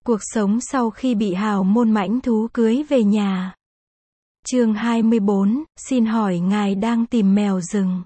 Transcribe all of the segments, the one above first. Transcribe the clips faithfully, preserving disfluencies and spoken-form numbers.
Cuộc sống sau khi bị hào môn mãnh thú cưới về nhà. Chương hai mươi bốn, xin hỏi ngài đang tìm mèo rừng,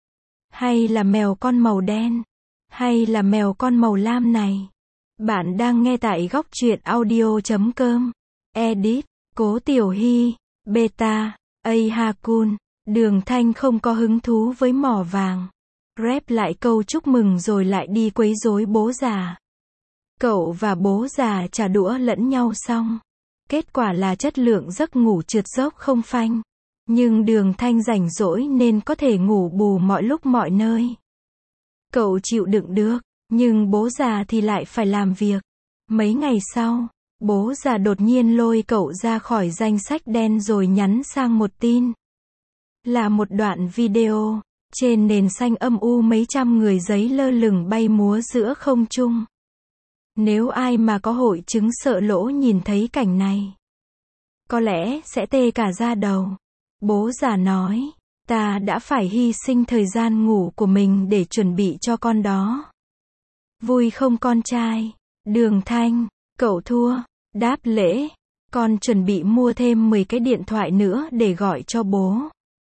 hay là mèo con màu đen, hay là mèo con màu lam này? Bạn đang nghe tại góc truyện audio chấm com. Edit, Cố Tiểu Hy, Beta, A Hakun. Đường Thanh không có hứng thú với mỏ vàng. Rep lại câu chúc mừng rồi lại đi quấy rối bố già. Cậu và bố già trả đũa lẫn nhau xong. Kết quả là chất lượng giấc ngủ trượt dốc không phanh. Nhưng Đường Thanh rảnh rỗi nên có thể ngủ bù mọi lúc mọi nơi. Cậu chịu đựng được, nhưng bố già thì lại phải làm việc. Mấy ngày sau, bố già đột nhiên lôi cậu ra khỏi danh sách đen rồi nhắn sang một tin. Là một đoạn video, trên nền xanh âm u mấy trăm người giấy lơ lửng bay múa giữa không trung. Nếu ai mà có hội chứng sợ lỗ nhìn thấy cảnh này, có lẽ sẽ tê cả da đầu. Bố già nói, ta đã phải hy sinh thời gian ngủ của mình để chuẩn bị cho con đó. Vui không con trai? Đường Thanh, cậu thua. Đáp lễ, con chuẩn bị mua thêm mười cái điện thoại nữa để gọi cho bố.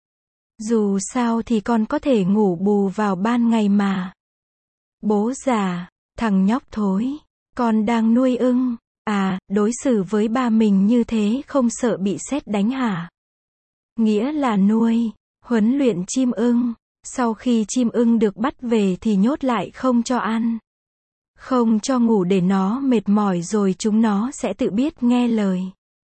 Dù sao thì con có thể ngủ bù vào ban ngày mà. Bố già, thằng nhóc thối, con đang nuôi ưng, à, đối xử với ba mình như thế không sợ bị sét đánh hả? Nghĩa là nuôi, huấn luyện chim ưng, sau khi chim ưng được bắt về thì nhốt lại không cho ăn, không cho ngủ để nó mệt mỏi rồi chúng nó sẽ tự biết nghe lời.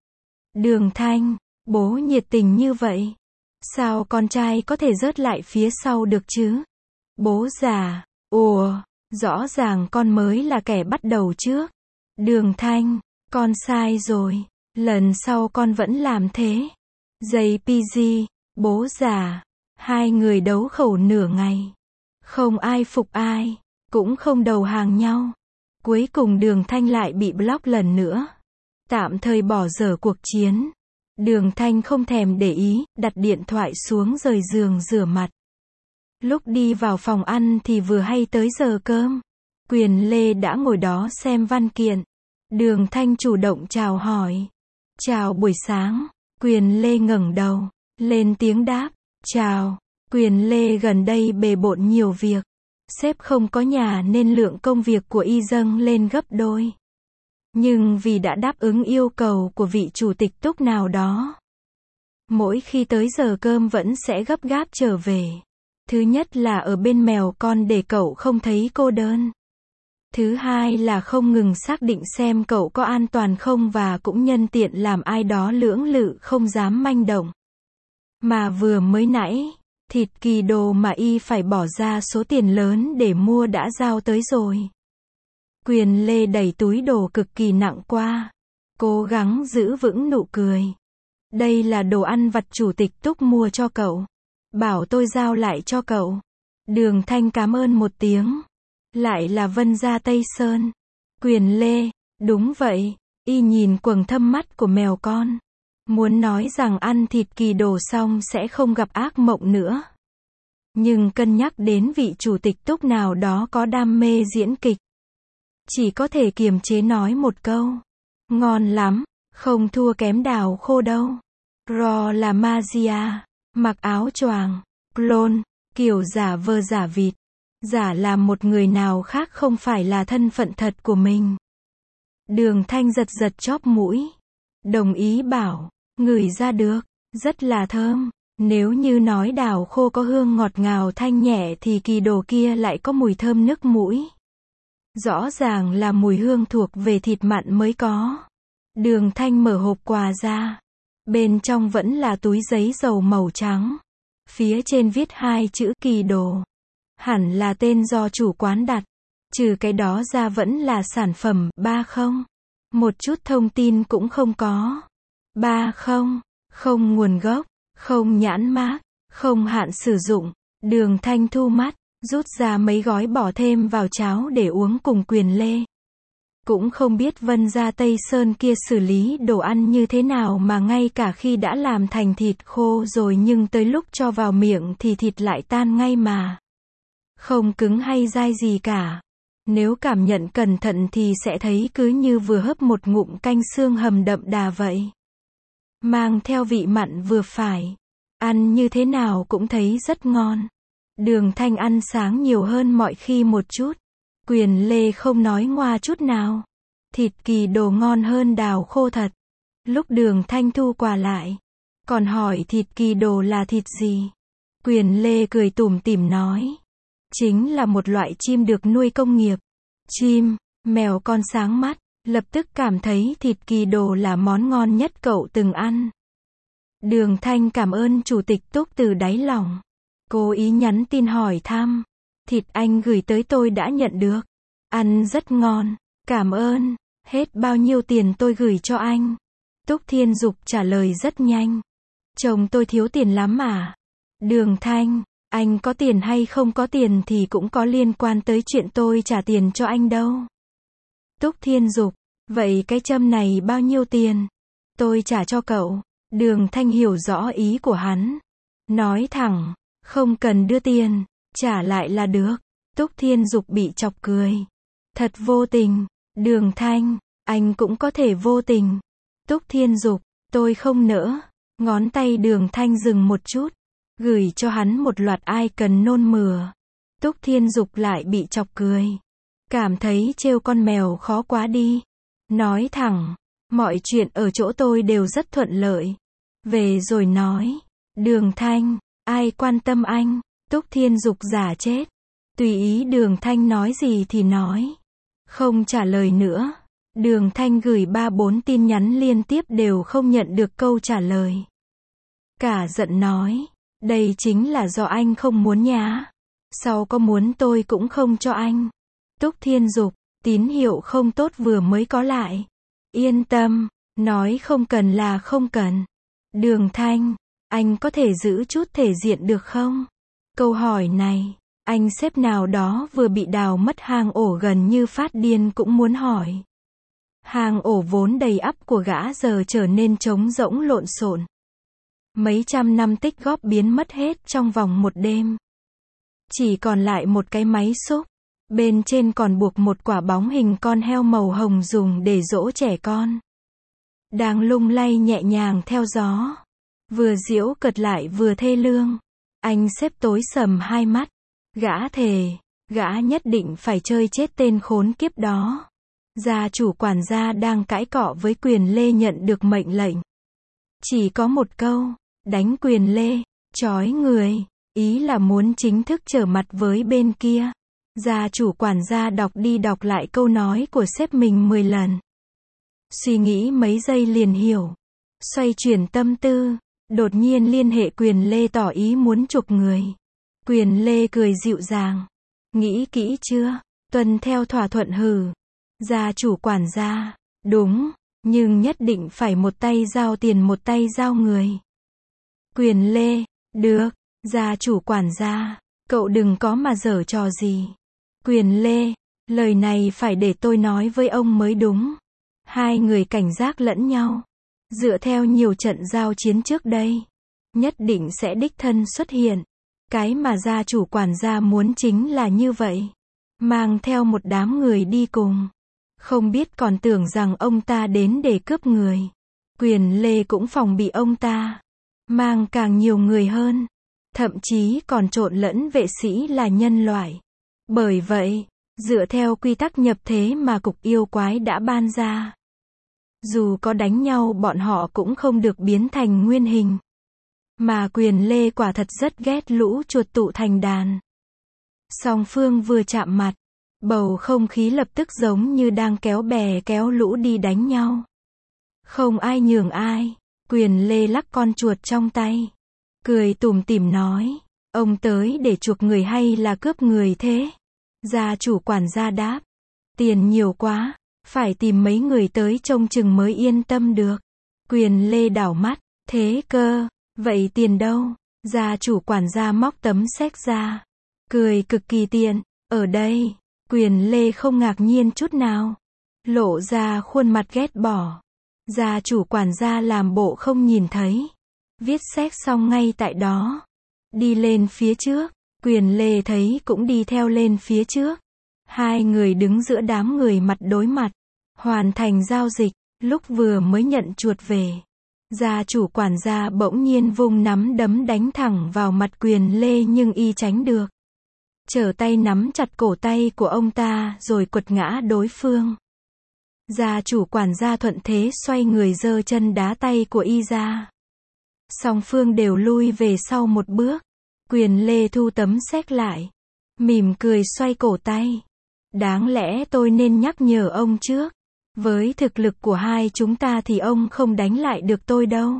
Đường Thanh, bố nhiệt tình như vậy, sao con trai có thể rớt lại phía sau được chứ? Bố già, ủa, rõ ràng con mới là kẻ bắt đầu trước. Đường Thanh, con sai rồi, lần sau con vẫn làm thế. gi pê giê, bố già, hai người đấu khẩu nửa ngày. Không ai phục ai, cũng không đầu hàng nhau. Cuối cùng Đường Thanh lại bị block lần nữa. Tạm thời bỏ dở cuộc chiến. Đường Thanh không thèm để ý, đặt điện thoại xuống rời giường rửa mặt. Lúc đi vào phòng ăn thì vừa hay tới giờ cơm. Quyền Lê đã ngồi đó xem văn kiện. Đường Thanh chủ động chào hỏi. Chào buổi sáng. Quyền Lê ngẩng đầu, lên tiếng đáp. Chào. Quyền Lê gần đây bề bộn nhiều việc. Sếp không có nhà nên lượng công việc của y dâng lên gấp đôi. Nhưng vì đã đáp ứng yêu cầu của vị chủ tịch Túc nào đó, mỗi khi tới giờ cơm vẫn sẽ gấp gáp trở về. Thứ nhất là ở bên mèo con để cậu không thấy cô đơn. Thứ hai là không ngừng xác định xem cậu có an toàn không và cũng nhân tiện làm ai đó lưỡng lự không dám manh động. Mà vừa mới nãy, thịt kỳ đồ mà y phải bỏ ra số tiền lớn để mua đã giao tới rồi. Quyền Lê đẩy túi đồ cực kỳ nặng qua, cố gắng giữ vững nụ cười. Đây là đồ ăn vặt chủ tịch Túc mua cho cậu. Bảo tôi giao lại cho cậu. Đường Thanh cảm ơn một tiếng. Lại là Vân Gia Tây Sơn. Quyền Lê, đúng vậy, y nhìn quầng thâm mắt của mèo con. Muốn nói rằng ăn thịt kỳ đồ xong sẽ không gặp ác mộng nữa. Nhưng cân nhắc đến vị chủ tịch Túc nào đó có đam mê diễn kịch, chỉ có thể kiềm chế nói một câu. Ngon lắm, không thua kém đào khô đâu. Ro là Magia, mặc áo choàng, clone, kiểu giả vờ giả vịt. Giả làm một người nào khác không phải là thân phận thật của mình. Đường Thanh giật giật chóp mũi. Đồng ý bảo, ngửi ra được, rất là thơm. Nếu như nói đào khô có hương ngọt ngào thanh nhẹ thì kỳ đồ kia lại có mùi thơm nức mũi. Rõ ràng là mùi hương thuộc về thịt mặn mới có. Đường Thanh mở hộp quà ra. Bên trong vẫn là túi giấy dầu màu trắng. Phía trên viết hai chữ kỳ đồ. Hẳn là tên do chủ quán đặt. Trừ cái đó ra vẫn là sản phẩm ba không. Một chút thông tin cũng không có. ba không, không nguồn gốc, không nhãn mác, không hạn sử dụng. Đường Thanh thu mắt, rút ra mấy gói bỏ thêm vào cháo để uống cùng Quyền Lê. Cũng không biết Vân Gia Tây Sơn kia xử lý đồ ăn như thế nào mà ngay cả khi đã làm thành thịt khô rồi nhưng tới lúc cho vào miệng thì thịt lại tan ngay mà. Không cứng hay dai gì cả. Nếu cảm nhận cẩn thận thì sẽ thấy cứ như vừa hớp một ngụm canh xương hầm đậm đà vậy. Mang theo vị mặn vừa phải. Ăn như thế nào cũng thấy rất ngon. Đường Thanh ăn sáng nhiều hơn mọi khi một chút. Quyền Lê không nói ngoa chút nào. Thịt kỳ đồ ngon hơn đào khô thật. Lúc Đường Thanh thu quà lại, còn hỏi thịt kỳ đồ là thịt gì. Quyền Lê cười tủm tỉm nói. Chính là một loại chim được nuôi công nghiệp. Chim, mèo con sáng mắt, lập tức cảm thấy thịt kỳ đồ là món ngon nhất cậu từng ăn. Đường Thanh cảm ơn Chủ tịch Túc từ đáy lòng. Cố ý nhắn tin hỏi thăm. Thịt anh gửi tới tôi đã nhận được. Ăn rất ngon. Cảm ơn. Hết bao nhiêu tiền tôi gửi cho anh? Túc Thiên Dục trả lời rất nhanh. Chồng tôi thiếu tiền lắm à? Đường Thanh, anh có tiền hay không có tiền thì cũng có liên quan tới chuyện tôi trả tiền cho anh đâu. Túc Thiên Dục, vậy cái châm này bao nhiêu tiền? Tôi trả cho cậu. Đường Thanh hiểu rõ ý của hắn. Nói thẳng, không cần đưa tiền, trả lại là được. Túc Thiên Dục bị chọc cười. Thật vô tình. Đường Thanh, anh cũng có thể vô tình. Túc Thiên Dục, tôi không nỡ. Ngón tay Đường Thanh dừng một chút. Gửi cho hắn một loạt ai cần nôn mửa. Túc Thiên Dục lại bị chọc cười. Cảm thấy trêu con mèo khó quá đi. Nói thẳng, mọi chuyện ở chỗ tôi đều rất thuận lợi. Về rồi nói. Đường Thanh, ai quan tâm anh? Túc Thiên Dục giả chết. Tùy ý Đường Thanh nói gì thì nói. Không trả lời nữa. Đường Thanh gửi ba bốn tin nhắn liên tiếp đều không nhận được câu trả lời. Cả giận nói. Đây chính là do anh không muốn nhá. Sau có muốn tôi cũng không cho anh. Túc Thiên Dục, tín hiệu không tốt vừa mới có lại. Yên tâm, nói không cần là không cần. Đường Thanh, anh có thể giữ chút thể diện được không? Câu hỏi này, anh sếp nào đó vừa bị đào mất hang ổ gần như phát điên cũng muốn hỏi. Hang ổ vốn đầy ắp của gã giờ trở nên trống rỗng lộn xộn. Mấy trăm năm tích góp biến mất hết trong vòng một đêm. Chỉ còn lại một cái máy xúc. Bên trên còn buộc một quả bóng hình con heo màu hồng dùng để dỗ trẻ con. Đang lung lay nhẹ nhàng theo gió. Vừa giễu cợt lại vừa thê lương. Anh xếp tối sầm hai mắt. Gã thề, gã nhất định phải chơi chết tên khốn kiếp đó. Gia chủ quản gia đang cãi cọ với Quyền Lê nhận được mệnh lệnh. Chỉ có một câu, đánh Quyền Lê, trói người, ý là muốn chính thức trở mặt với bên kia. Gia chủ quản gia đọc đi đọc lại câu nói của sếp mình mười lần. Suy nghĩ mấy giây liền hiểu. Xoay chuyển tâm tư, đột nhiên liên hệ Quyền Lê tỏ ý muốn chuộc người. Quyền Lê cười dịu dàng. Nghĩ kỹ chưa? Tuân theo thỏa thuận hừ. Gia chủ quản gia, đúng, nhưng nhất định phải một tay giao tiền một tay giao người. Quyền Lê, được, gia chủ quản gia, cậu đừng có mà giở trò gì. Quyền Lê, lời này phải để tôi nói với ông mới đúng. Hai người cảnh giác lẫn nhau. Dựa theo nhiều trận giao chiến trước đây, nhất định sẽ đích thân xuất hiện. Cái mà gia chủ quản gia muốn chính là như vậy. Mang theo một đám người đi cùng. Không biết còn tưởng rằng ông ta đến để cướp người. Quyền Lê cũng phòng bị ông ta. Mang càng nhiều người hơn. Thậm chí còn trộn lẫn vệ sĩ là nhân loại. Bởi vậy, dựa theo quy tắc nhập thế mà cục yêu quái đã ban ra, dù có đánh nhau bọn họ cũng không được biến thành nguyên hình. Mà Quyền Lê quả thật rất ghét lũ chuột tụ thành đàn. Song phương vừa chạm mặt, bầu không khí lập tức giống như đang kéo bè kéo lũ đi đánh nhau. Không ai nhường ai. Quyền Lê lắc con chuột trong tay, cười tủm tỉm nói, ông tới để chuộc người hay là cướp người thế? Gia chủ quản gia đáp, tiền nhiều quá, phải tìm mấy người tới trông chừng mới yên tâm được. Quyền Lê đảo mắt, thế cơ, vậy tiền đâu? Gia chủ quản gia móc tấm séc ra, cười cực kỳ tiện, ở đây. Quyền Lê không ngạc nhiên chút nào, lộ ra khuôn mặt ghét bỏ. Gia chủ quản gia làm bộ không nhìn thấy, viết séc xong ngay tại đó, đi lên phía trước. Quyền Lê thấy cũng đi theo lên phía trước. Hai người đứng giữa đám người mặt đối mặt, hoàn thành giao dịch, lúc vừa mới nhận chuột về. Gia chủ quản gia bỗng nhiên vung nắm đấm đánh thẳng vào mặt Quyền Lê nhưng y tránh được. Trở tay nắm chặt cổ tay của ông ta rồi quật ngã đối phương. Gia chủ quản gia thuận thế xoay người giơ chân đá tay của y ra. Song phương đều lui về sau một bước. Quyền Lê thu tấm séc lại. Mỉm cười xoay cổ tay. Đáng lẽ tôi nên nhắc nhở ông trước. Với thực lực của hai chúng ta thì ông không đánh lại được tôi đâu.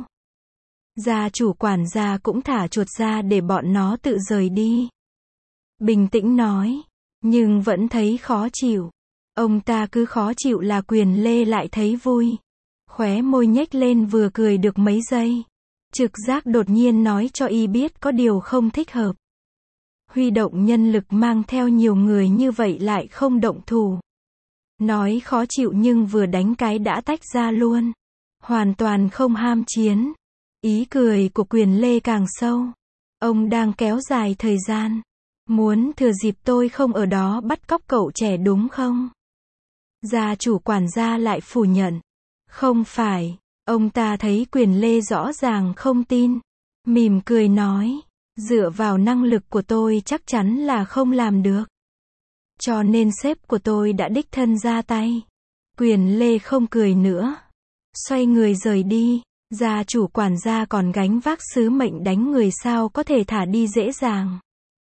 Gia chủ quản gia cũng thả chuột ra để bọn nó tự rời đi. Bình tĩnh nói. Nhưng vẫn thấy khó chịu. Ông ta cứ khó chịu là Quyền Lê lại thấy vui. Khóe môi nhếch lên vừa cười được mấy giây. Trực giác đột nhiên nói cho y biết có điều không thích hợp. Huy động nhân lực mang theo nhiều người như vậy lại không động thủ. Nói khó chịu nhưng vừa đánh cái đã tách ra luôn. Hoàn toàn không ham chiến. Ý cười của Quyền Lê càng sâu. Ông đang kéo dài thời gian. Muốn thừa dịp tôi không ở đó bắt cóc cậu trẻ đúng không? Gia chủ quản gia lại phủ nhận. Không phải. Ông ta thấy Quyền Lê rõ ràng không tin. Mỉm cười nói. Dựa vào năng lực của tôi chắc chắn là không làm được. Cho nên sếp của tôi đã đích thân ra tay. Quyền Lê không cười nữa. Xoay người rời đi. Gia chủ quản gia còn gánh vác sứ mệnh đánh người sao có thể thả đi dễ dàng.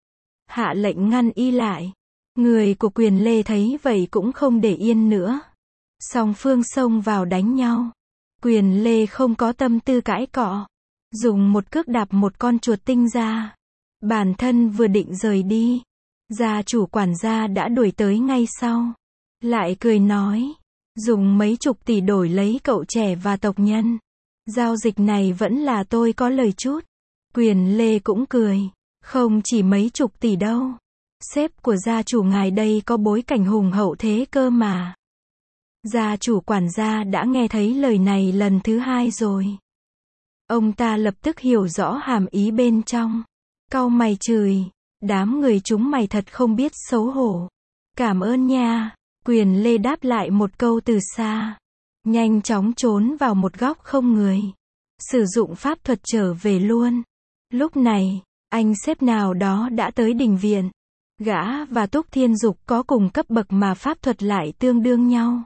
Hạ lệnh ngăn y lại. Người của Quyền Lê thấy vậy cũng không để yên nữa. Song phương xông vào đánh nhau. Quyền Lê không có tâm tư cãi cọ. Dùng một cước đạp một con chuột tinh ra. Bản thân vừa định rời đi. Gia chủ quản gia đã đuổi tới ngay sau. Lại cười nói. Dùng mấy chục tỷ đổi lấy cậu trẻ và tộc nhân. Giao dịch này vẫn là tôi có lời chút. Quyền Lê cũng cười. Không chỉ mấy chục tỷ đâu. Sếp của gia chủ ngài đây có bối cảnh hùng hậu thế cơ mà. Gia chủ quản gia đã nghe thấy lời này lần thứ hai rồi. Ông ta lập tức hiểu rõ hàm ý bên trong. Cau mày chửi. Đám người chúng mày thật không biết xấu hổ. Cảm ơn nha. Quyền Lê đáp lại một câu từ xa. Nhanh chóng trốn vào một góc không người. Sử dụng pháp thuật trở về luôn. Lúc này, anh sếp nào đó đã tới đình viện. Gã và Túc Thiên Dục có cùng cấp bậc mà pháp thuật lại tương đương nhau.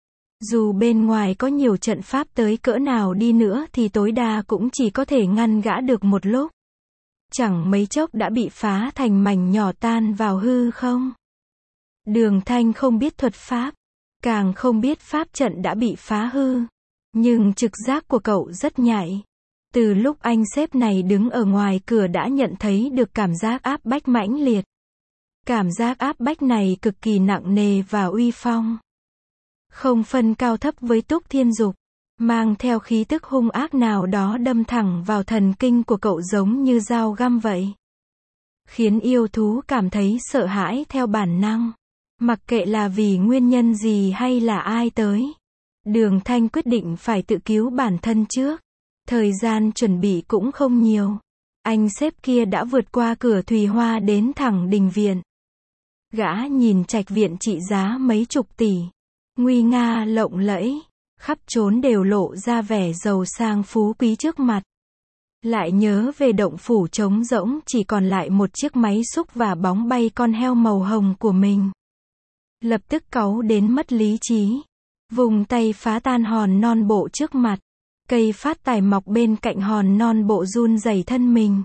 Dù bên ngoài có nhiều trận pháp tới cỡ nào đi nữa thì tối đa cũng chỉ có thể ngăn gã được một lúc. Chẳng mấy chốc đã bị phá thành mảnh nhỏ tan vào hư không. Đường Thanh không biết thuật pháp, càng không biết pháp trận đã bị phá hư. Nhưng trực giác của cậu rất nhạy. Từ lúc anh sếp này đứng ở ngoài cửa đã nhận thấy được cảm giác áp bách mãnh liệt. Cảm giác áp bách này cực kỳ nặng nề và uy phong. Không phân cao thấp với Túc Thiên Dục. Mang theo khí tức hung ác nào đó đâm thẳng vào thần kinh của cậu giống như dao găm vậy. Khiến yêu thú cảm thấy sợ hãi theo bản năng. Mặc kệ là vì nguyên nhân gì hay là ai tới. Đường Thanh quyết định phải tự cứu bản thân trước. Thời gian chuẩn bị cũng không nhiều. Anh sếp kia đã vượt qua cửa Thùy Hoa đến thẳng đình viện. Gã nhìn trạch viện trị giá mấy chục tỷ. Nguy nga lộng lẫy. Khắp trốn đều lộ ra vẻ giàu sang phú quý trước mặt. Lại nhớ về động phủ trống rỗng chỉ còn lại một chiếc máy xúc và bóng bay con heo màu hồng của mình. Lập tức cáu đến mất lý trí. Vùng tay phá tan hòn non bộ trước mặt. Cây phát tài mọc bên cạnh hòn non bộ run rẩy thân mình.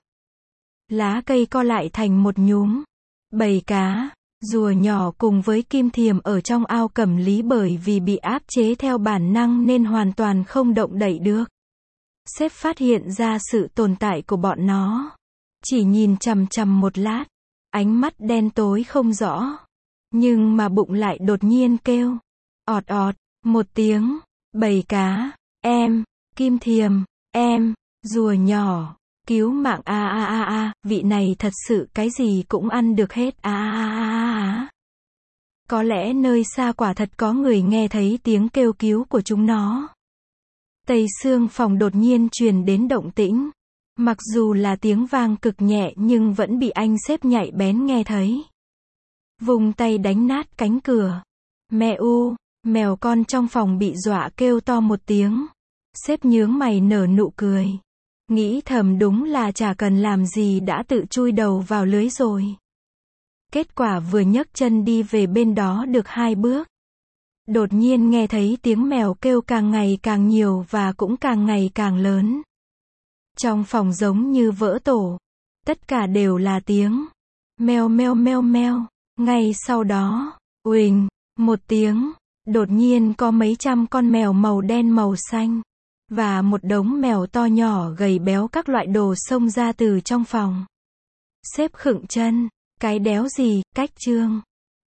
Lá cây co lại thành một nhúm. Bầy cá, rùa nhỏ cùng với kim thiềm ở trong ao cẩm lý bởi vì bị áp chế theo bản năng nên hoàn toàn không động đậy được. Sếp phát hiện ra sự tồn tại của bọn nó. Chỉ nhìn chằm chằm một lát. Ánh mắt đen tối không rõ. Nhưng mà bụng lại đột nhiên kêu. Ọt ọt, một tiếng. Bầy cá, em, kim thiềm, em, rùa nhỏ. Cứu mạng a a a a, vị này thật sự cái gì cũng ăn được hết a a a a. Có lẽ nơi xa quả thật có người nghe thấy tiếng kêu cứu của chúng nó. Tây xương phòng đột nhiên truyền đến động tĩnh. Mặc dù là tiếng vang cực nhẹ nhưng vẫn bị anh sếp nhạy bén nghe thấy. vung tay đánh nát cánh cửa. Mẹ u, mèo con trong phòng bị dọa kêu to một tiếng. Sếp nhướng mày nở nụ cười. Nghĩ thầm đúng là chả cần làm gì đã tự chui đầu vào lưới rồi. Kết quả vừa nhấc chân đi về bên đó được hai bước. Đột nhiên nghe thấy tiếng mèo kêu càng ngày càng nhiều và cũng càng ngày càng lớn. Trong phòng giống như vỡ tổ. Tất cả đều là tiếng meo meo meo meo. Ngay sau đó, uỳnh, một tiếng, đột nhiên có mấy trăm con mèo màu đen màu xanh. Và một đống mèo to nhỏ gầy béo các loại đồ xông ra từ trong phòng. Sếp khựng chân. Cái đéo gì, cách chương.